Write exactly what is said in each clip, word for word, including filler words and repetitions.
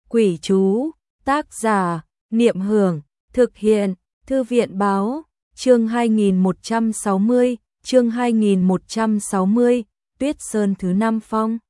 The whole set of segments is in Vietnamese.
Quỷ chú, tác giả, Niệm Hưởng, thực hiện, Thư viện Báo, chương hai nghìn một trăm sáu mươi, chương hai nghìn một trăm sáu mươi, Tuyết Sơn thứ năm phong.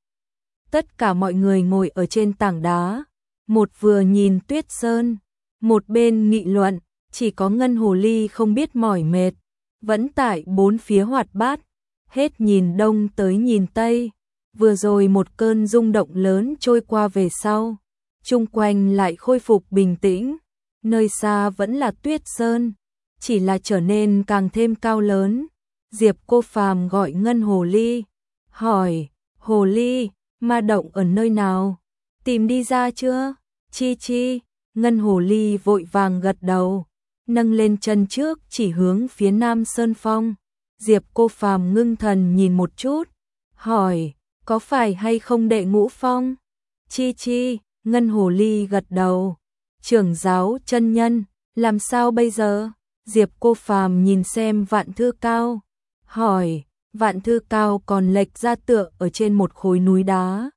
Tất cả mọi người ngồi ở trên tảng đá, một vừa nhìn Tuyết Sơn, một bên nghị luận, chỉ có Ngân Hồ Ly không biết mỏi mệt, vẫn tại bốn phía hoạt bát, hết nhìn đông tới nhìn tây. Vừa rồi một cơn rung động lớn trôi qua về sau, chung quanh lại khôi phục bình tĩnh, nơi xa vẫn là Tuyết Sơn, chỉ là trở nên càng thêm cao lớn. Diệp Cô Phàm gọi Ngân Hồ Ly, hỏi, Hồ Ly, ma động ở nơi nào? Tìm đi ra chưa? Chi chi, Ngân Hồ Ly vội vàng gật đầu, nâng lên chân trước chỉ hướng phía Nam Sơn Phong. Diệp Cô Phàm ngưng thần nhìn một chút, hỏi, có phải hay không đệ ngũ phong? Chi chi, Ngân Hồ Ly gật đầu. Trưởng giáo chân nhân, làm sao bây giờ? Diệp Cô Phàm nhìn xem Vạn Thư Cao, hỏi, Vạn Thư Cao còn lệch ra tựa ở trên một khối núi đá.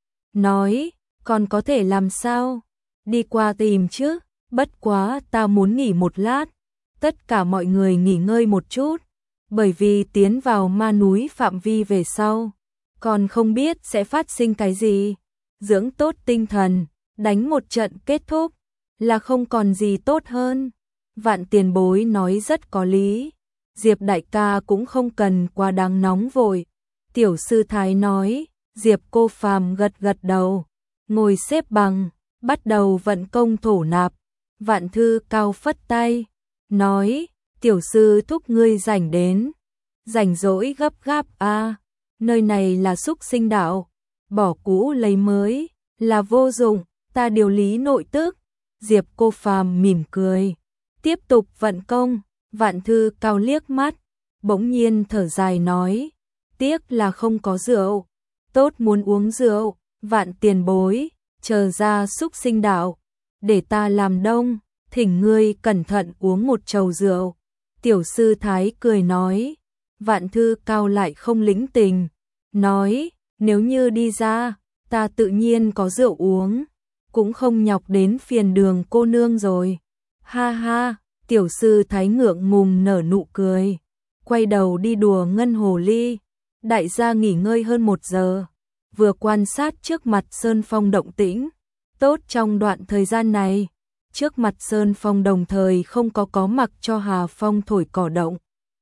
Nói, còn có thể làm sao? Đi qua tìm chứ, bất quá ta muốn nghỉ một lát. Tất cả mọi người nghỉ ngơi một chút, bởi vì tiến vào ma núi phạm vi về sau, còn không biết sẽ phát sinh cái gì. Dưỡng tốt tinh thần, đánh một trận kết thúc, là không còn gì tốt hơn. Vạn tiền bối nói rất có lý, Diệp đại ca cũng không cần quá đáng nóng vội. Tiểu sư thái nói. Diệp Cô Phàm gật gật đầu, ngồi xếp bằng, bắt đầu vận công thổ nạp. Vạn Thư Cao phất tay, nói, tiểu sư thúc ngươi rảnh đến, rảnh rỗi gấp gáp a, à, nơi này là xúc sinh đạo, bỏ cũ lấy mới là vô dụng, ta điều lý nội tức. Diệp Cô Phàm mỉm cười, tiếp tục vận công. Vạn Thư Cao liếc mắt, bỗng nhiên thở dài nói, tiếc là không có rượu, tốt muốn uống rượu. Vạn tiền bối, chờ ra xúc sinh đạo, để ta làm đông, thỉnh ngươi cẩn thận uống một chầu rượu. Tiểu sư thái cười nói. Vạn Thư Cao lại không lĩnh tình, nói, nếu như đi ra, ta tự nhiên có rượu uống, cũng không nhọc đến phiền Đường cô nương rồi. Ha ha, tiểu sư thái ngượng ngùng nở nụ cười, quay đầu đi đùa Ngân Hồ Ly. Đại gia nghỉ ngơi hơn một giờ, vừa quan sát trước mặt Sơn Phong động tĩnh. Tốt, trong đoạn thời gian này, trước mặt Sơn Phong đồng thời không có có mặc cho Hà Phong thổi cỏ động.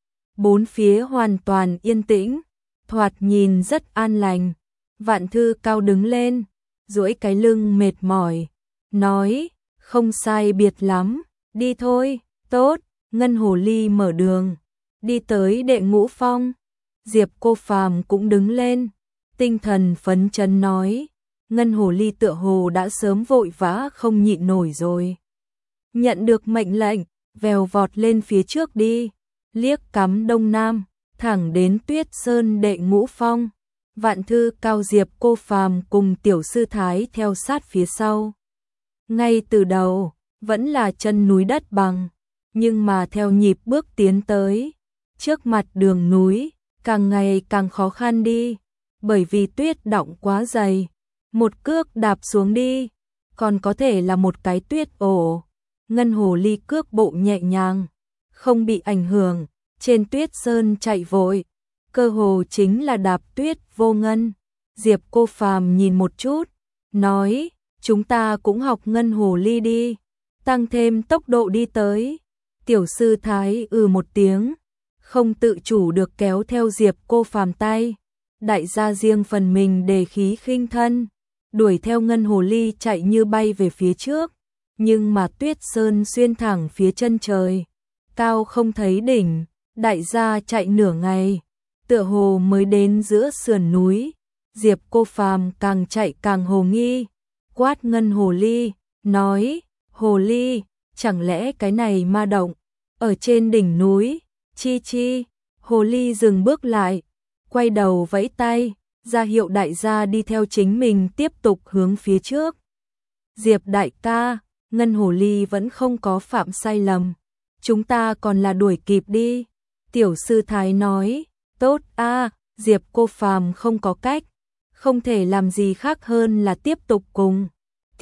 Bốn phía hoàn toàn yên tĩnh, thoạt nhìn rất an lành. Vạn Thư Cao đứng lên, duỗi cái lưng mệt mỏi, nói, không sai biệt lắm, đi thôi. Tốt, Ngân Hồ Ly mở đường, đi tới đệ ngũ phong. Diệp Cô Phàm cũng đứng lên, tinh thần phấn chấn nói, Ngân Hồ Ly tựa hồ đã sớm vội vã không nhịn nổi rồi. Nhận được mệnh lệnh, vèo vọt lên phía trước đi, liếc cắm đông nam, thẳng đến Tuyết Sơn đệ ngũ phong. Vạn Thư Cao, Diệp Cô Phàm cùng tiểu sư thái theo sát phía sau. Ngay từ đầu, vẫn là chân núi đất bằng, nhưng mà theo nhịp bước tiến tới, trước mặt đường núi, càng ngày càng khó khăn đi, bởi vì tuyết đọng quá dày, một cước đạp xuống đi, còn có thể là một cái tuyết ổ. Ngân Hồ Ly cước bộ nhẹ nhàng, không bị ảnh hưởng, trên Tuyết Sơn chạy vội, cơ hồ chính là đạp tuyết vô ngân. Diệp Cô Phàm nhìn một chút, nói, chúng ta cũng học Ngân Hồ Ly đi, tăng thêm tốc độ đi tới. Tiểu sư thái ừ một tiếng, không tự chủ được kéo theo Diệp Cô Phàm tay. Đại gia riêng phần mình đề khí khinh thân, đuổi theo Ngân Hồ Ly chạy như bay về phía trước. Nhưng mà Tuyết Sơn xuyên thẳng phía chân trời, cao không thấy đỉnh, đại gia chạy nửa ngày, tựa hồ mới đến giữa sườn núi. Diệp Cô Phàm càng chạy càng hồ nghi, quát Ngân Hồ Ly, nói, Hồ Ly, chẳng lẽ cái này ma động ở trên đỉnh núi? Chi chi, Hồ Ly dừng bước lại, quay đầu vẫy tay, ra hiệu đại gia đi theo chính mình tiếp tục hướng phía trước. Diệp đại ca, Ngân Hồ Ly vẫn không có phạm sai lầm, chúng ta còn là đuổi kịp đi. Tiểu sư thái nói, tốt a. Diệp Cô Phàm không có cách, không thể làm gì khác hơn là tiếp tục cùng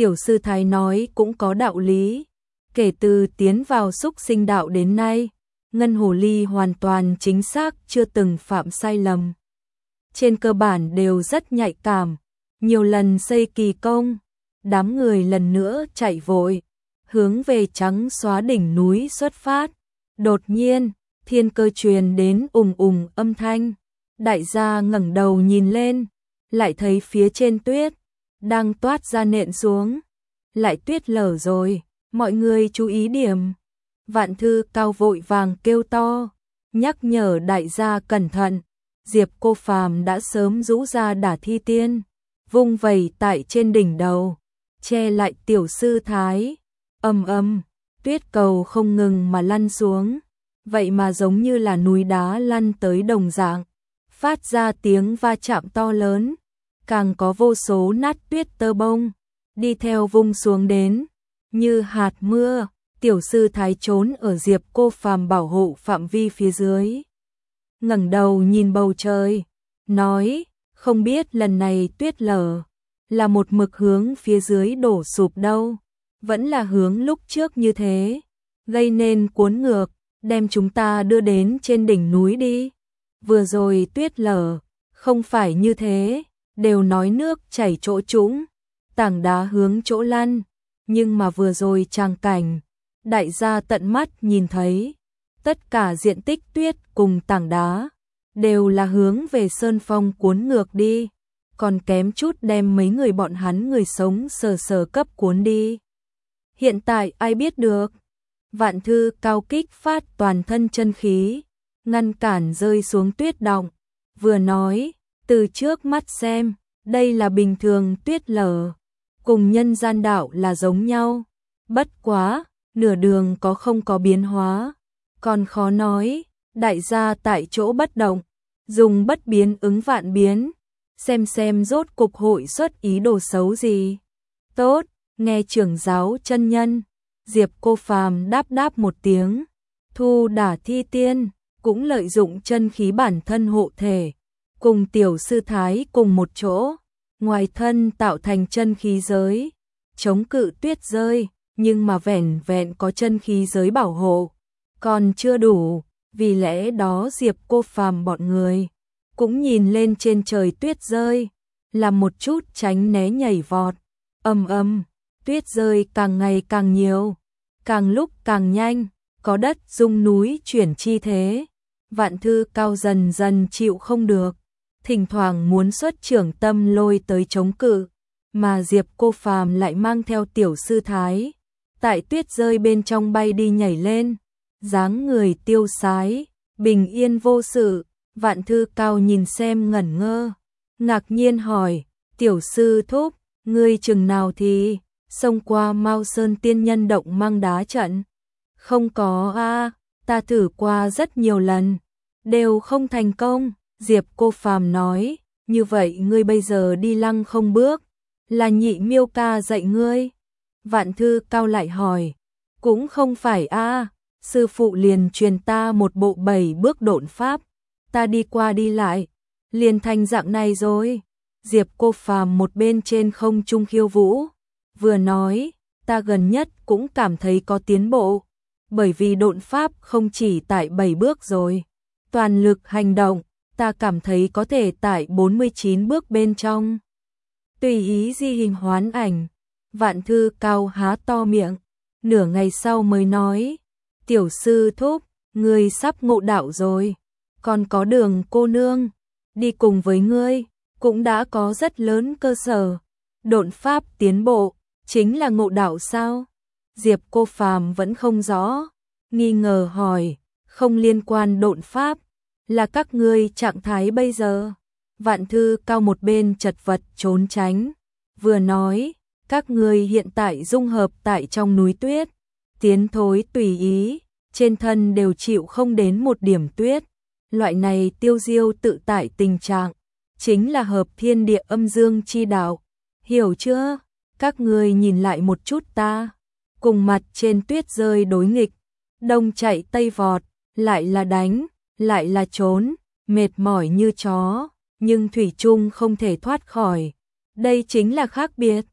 Tiểu sư thái nói cũng có đạo lý. Kể từ tiến vào xúc sinh đạo đến nay, Ngân Hồ Ly hoàn toàn chính xác chưa từng phạm sai lầm. Trên cơ bản đều rất nhạy cảm, nhiều lần xây kỳ công, đám người lần nữa chạy vội, hướng về trắng xóa đỉnh núi xuất phát. Đột nhiên, thiên cơ truyền đến ùng ùng âm thanh, đại gia ngẩng đầu nhìn lên, lại thấy phía trên tuyết đang toát ra nện xuống, lại tuyết lở rồi, mọi người chú ý điểm. Vạn Thư Cao vội vàng kêu to, nhắc nhở đại gia cẩn thận. Diệp Cô Phàm đã sớm rũ ra đả thi tiên, vung vẩy tại trên đỉnh đầu, che lại tiểu sư thái. Ầm ầm, tuyết cầu không ngừng mà lăn xuống, vậy mà giống như là núi đá lăn tới đồng dạng, phát ra tiếng va chạm to lớn, càng có vô số nát tuyết tơ bông đi theo vung xuống đến, như hạt mưa. Tiểu sư thái trốn ở Diệp Cô Phàm bảo hộ phạm vi phía dưới, ngẩng đầu nhìn bầu trời, nói, không biết lần này tuyết lở là một mực hướng phía dưới đổ sụp đâu, vẫn là hướng lúc trước như thế, gây nên cuốn ngược, đem chúng ta đưa đến trên đỉnh núi đi. Vừa rồi tuyết lở, không phải như thế, đều nói nước chảy chỗ trũng, tảng đá hướng chỗ lăn, nhưng mà vừa rồi tràng cảnh, đại gia tận mắt nhìn thấy, tất cả diện tích tuyết cùng tảng đá đều là hướng về sơn phong cuốn ngược đi, còn kém chút đem mấy người bọn hắn người sống sờ sờ cấp cuốn đi. Hiện tại ai biết được? Vạn Thư Cao kích phát toàn thân chân khí, ngăn cản rơi xuống tuyết đọng, vừa nói, từ trước mắt xem, đây là bình thường tuyết lở, cùng nhân gian đạo là giống nhau, bất quá, nửa đường có không có biến hóa, còn khó nói. Đại gia tại chỗ bất động, dùng bất biến ứng vạn biến, xem xem rốt cục hội xuất ý đồ xấu gì. Tốt, nghe trưởng giáo chân nhân, Diệp Cô Phàm đáp đáp một tiếng, thu đả thi tiên, cũng lợi dụng chân khí bản thân hộ thể, cùng tiểu sư thái cùng một chỗ, ngoài thân tạo thành chân khí giới, chống cự tuyết rơi, nhưng mà vẻn vẹn có chân khí giới bảo hộ, còn chưa đủ, vì lẽ đó Diệp Cô Phàm bọn người cũng nhìn lên trên trời tuyết rơi, làm một chút tránh né nhảy vọt. Ầm ầm, tuyết rơi càng ngày càng nhiều, càng lúc càng nhanh, có đất rung núi chuyển chi thế. Vạn Thư Cao dần dần chịu không được, thỉnh thoảng muốn xuất trưởng tâm lôi tới chống cự, mà Diệp Cô Phàm lại mang theo tiểu sư thái, tại tuyết rơi bên trong bay đi nhảy lên, dáng người tiêu sái, bình yên vô sự. Vạn Thư Cao nhìn xem ngẩn ngơ, ngạc nhiên hỏi, tiểu sư thúc, ngươi chừng nào thì xông qua Mao Sơn tiên nhân động mang đá trận? Không có a, ta thử qua rất nhiều lần, đều không thành công. Diệp Cô Phàm nói, như vậy ngươi bây giờ đi lăng không bước, là Nhị Miêu ca dạy ngươi? Vạn Thư Cao lại hỏi, cũng không phải a, sư phụ liền truyền ta một bộ bảy bước độn pháp, ta đi qua đi lại, liền thành dạng này rồi. Diệp Cô Phàm một bên trên không trung khiêu vũ, vừa nói, ta gần nhất cũng cảm thấy có tiến bộ, bởi vì độn pháp không chỉ tại bảy bước rồi, toàn lực hành động, ta cảm thấy có thể tại bốn mươi chín bước bên trong, tùy ý di hình hoán ảnh. Vạn Thư Cao há to miệng, nửa ngày sau mới nói, tiểu sư thúc, ngươi sắp ngộ đạo rồi, còn có Đường cô nương đi cùng với ngươi, cũng đã có rất lớn cơ sở. Độn pháp tiến bộ, chính là ngộ đạo sao? Diệp Cô Phàm vẫn không rõ, nghi ngờ hỏi, không liên quan độn pháp, là các ngươi trạng thái bây giờ. Vạn Thư Cao một bên chật vật trốn tránh, vừa nói, các ngươi hiện tại dung hợp tại trong núi tuyết, tiến thối tùy ý, trên thân đều chịu không đến một điểm tuyết. Loại này tiêu diêu tự tại tình trạng, chính là hợp thiên địa âm dương chi đạo, hiểu chưa? Các ngươi nhìn lại một chút ta, cùng mặt trên tuyết rơi đối nghịch, đông chạy tây vọt, lại là đánh, lại là trốn, mệt mỏi như chó, nhưng thủy chung không thể thoát khỏi. Đây chính là khác biệt.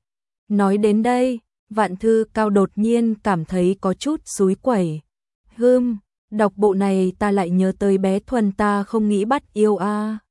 Nói đến đây, Vạn Thư Cao đột nhiên cảm thấy có chút xúi quẩy. Hưm, đọc bộ này ta lại nhớ tới bé Thuần ta không nghĩ bắt yêu a.